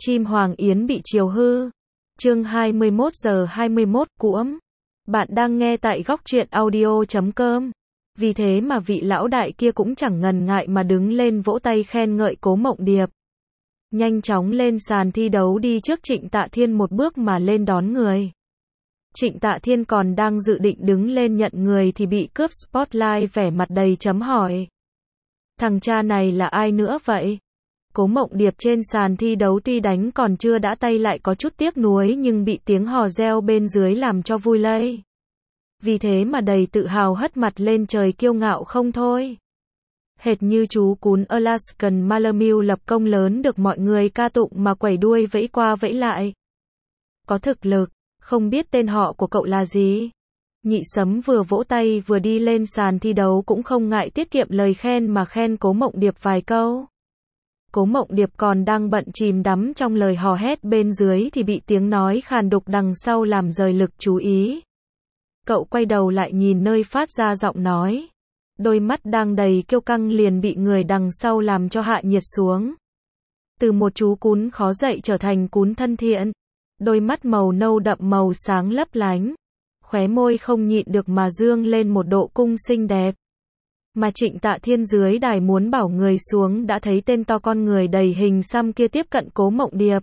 Chim Hoàng Yến bị chiều hư. Chương 21 giờ 21 cuỗm. Bạn đang nghe tại góc truyện audio.com. Vì thế mà vị lão đại kia cũng chẳng ngần ngại mà đứng lên vỗ tay khen ngợi Cố Mộng Điệp. Nhanh chóng lên sàn thi đấu đi trước Trịnh Tạ Thiên một bước mà lên đón người. Trịnh Tạ Thiên còn đang dự định đứng lên nhận người thì bị cướp spotlight, vẻ mặt đầy chấm hỏi. Thằng cha này là ai nữa vậy? Cố Mộng Điệp trên sàn thi đấu tuy đánh còn chưa đã tay lại có chút tiếc nuối nhưng bị tiếng hò reo bên dưới làm cho vui lây. Vì thế mà đầy tự hào hất mặt lên trời kiêu ngạo không thôi. Hệt như chú cún Alaskan Malamute lập công lớn được mọi người ca tụng mà quẩy đuôi vẫy qua vẫy lại. Có thực lực, không biết tên họ của cậu là gì? Nhị Sấm vừa vỗ tay vừa đi lên sàn thi đấu cũng không ngại tiết kiệm lời khen mà khen Cố Mộng Điệp vài câu. Cố Mộng Điệp còn đang bận chìm đắm trong lời hò hét bên dưới thì bị tiếng nói khàn đục đằng sau làm rời lực chú ý. Cậu quay đầu lại nhìn nơi phát ra giọng nói. Đôi mắt đang đầy kiêu căng liền bị người đằng sau làm cho hạ nhiệt xuống. Từ một chú cún khó dạy trở thành cún thân thiện. Đôi mắt màu nâu đậm màu sáng lấp lánh. Khóe môi không nhịn được mà dương lên một độ cung xinh đẹp. Mà Trịnh Tạ Thiên dưới đài muốn bảo người xuống đã thấy tên to con người đầy hình xăm kia tiếp cận Cố Mộng Điệp.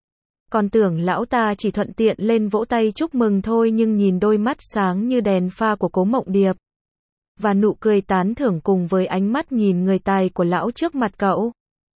Còn tưởng lão ta chỉ thuận tiện lên vỗ tay chúc mừng thôi nhưng nhìn đôi mắt sáng như đèn pha của Cố Mộng Điệp. Và nụ cười tán thưởng cùng với ánh mắt nhìn người tài của lão trước mặt cậu.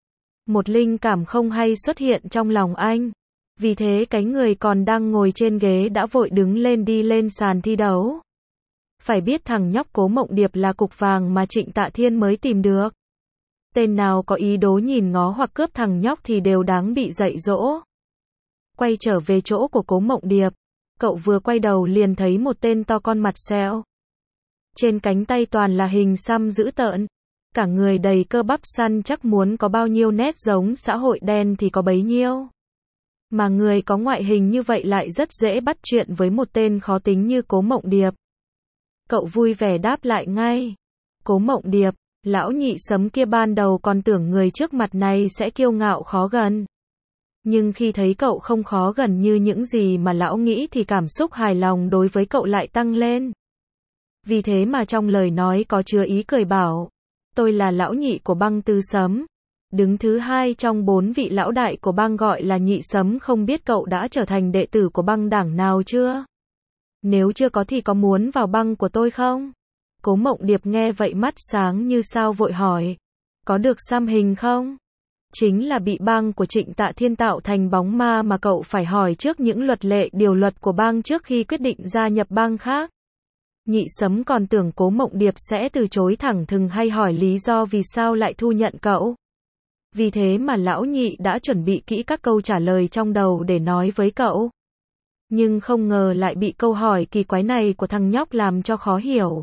Một linh cảm không hay xuất hiện trong lòng anh. Vì thế cái người còn đang ngồi trên ghế đã vội đứng lên đi lên sàn thi đấu. Phải biết thằng nhóc Cố Mộng Điệp là cục vàng mà Trịnh Tạ Thiên mới tìm được. Tên nào có ý đồ nhìn ngó hoặc cướp thằng nhóc thì đều đáng bị dạy dỗ. Quay trở về chỗ của Cố Mộng Điệp, cậu vừa quay đầu liền thấy một tên to con mặt sẹo. Trên cánh tay toàn là hình xăm dữ tợn. Cả người đầy cơ bắp săn chắc muốn có bao nhiêu nét giống xã hội đen thì có bấy nhiêu. Mà người có ngoại hình như vậy lại rất dễ bắt chuyện với một tên khó tính như Cố Mộng Điệp. Cậu vui vẻ đáp lại ngay. Cố Mộng Điệp, lão Nhị Sấm kia ban đầu còn tưởng người trước mặt này sẽ kiêu ngạo khó gần. Nhưng khi thấy cậu không khó gần như những gì mà lão nghĩ thì cảm xúc hài lòng đối với cậu lại tăng lên. Vì thế mà trong lời nói có chứa ý cười bảo, tôi là lão nhị của băng Tư Sấm. Đứng thứ hai trong 4 vị lão đại của băng gọi là Nhị Sấm, không biết cậu đã trở thành đệ tử của băng đảng nào chưa? Nếu chưa có thì có muốn vào băng của tôi không? Cố Mộng Điệp nghe vậy mắt sáng như sao vội hỏi. Có được xăm hình không? Chính là bị băng của Trịnh Tạ Thiên tạo thành bóng ma mà cậu phải hỏi trước những luật lệ điều luật của băng trước khi quyết định gia nhập băng khác. Nhị Sấm còn tưởng Cố Mộng Điệp sẽ từ chối thẳng thừng hay hỏi lý do vì sao lại thu nhận cậu. Vì thế mà lão nhị đã chuẩn bị kỹ các câu trả lời trong đầu để nói với cậu. Nhưng không ngờ lại bị câu hỏi kỳ quái này của thằng nhóc làm cho khó hiểu.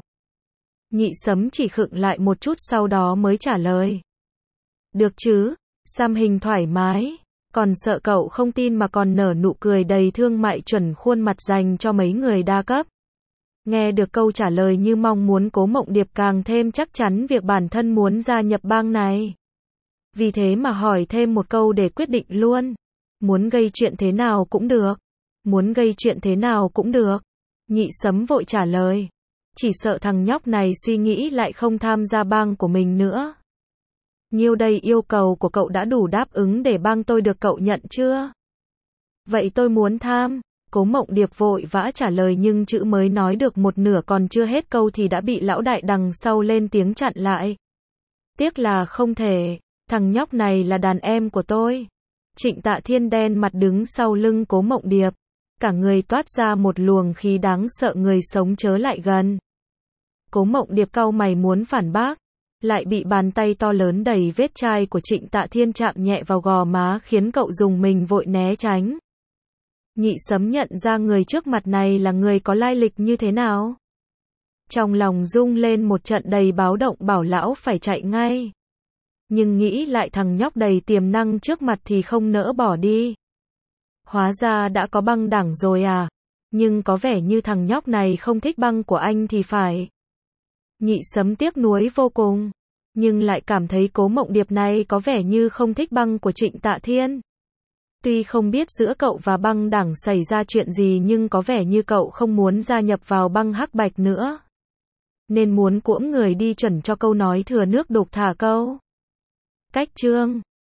Nhị Sấm chỉ khựng lại một chút sau đó mới trả lời. Được chứ, xăm hình thoải mái. Còn sợ cậu không tin mà còn nở nụ cười đầy thương mại chuẩn khuôn mặt dành cho mấy người đa cấp. Nghe được câu trả lời như mong muốn, Cố Mộng Điệp càng thêm chắc chắn việc bản thân muốn gia nhập bang này. Vì thế mà hỏi thêm một câu để quyết định luôn. Muốn gây chuyện thế nào cũng được. Muốn gây chuyện thế nào cũng được. Nhị Sấm vội trả lời. Chỉ sợ thằng nhóc này suy nghĩ lại không tham gia bang của mình nữa. Nhiêu đây yêu cầu của cậu đã đủ đáp ứng để bang tôi được cậu nhận chưa? Vậy tôi muốn tham. Cố Mộng Điệp vội vã trả lời nhưng chữ mới nói được một nửa còn chưa hết câu thì đã bị lão đại đằng sau lên tiếng chặn lại. Tiếc là không thể. Thằng nhóc này là đàn em của tôi. Trịnh Tạ Thiên đen mặt đứng sau lưng Cố Mộng Điệp. Cả người toát ra một luồng khí đáng sợ, người sống chớ lại gần. Cố Mộng Điệp cau mày muốn phản bác. Lại bị bàn tay to lớn đầy vết chai của Trịnh Tạ Thiên chạm nhẹ vào gò má khiến cậu rùng mình vội né tránh. Nhị Sấm nhận ra người trước mặt này là người có lai lịch như thế nào. Trong lòng rung lên một trận đầy báo động bảo lão phải chạy ngay. Nhưng nghĩ lại thằng nhóc đầy tiềm năng trước mặt thì không nỡ bỏ đi. Hóa ra đã có băng đảng rồi à? Nhưng có vẻ như thằng nhóc này không thích băng của anh thì phải. Nhị Sấm tiếc nuối vô cùng. Nhưng lại cảm thấy Cố Mộng Điệp này có vẻ như không thích băng của Trịnh Tạ Thiên. Tuy không biết giữa cậu và băng đảng xảy ra chuyện gì nhưng có vẻ như cậu không muốn gia nhập vào băng hắc bạch nữa. Nên muốn cuỗm người đi chuẩn cho câu nói thừa nước đục thả câu. Cách chương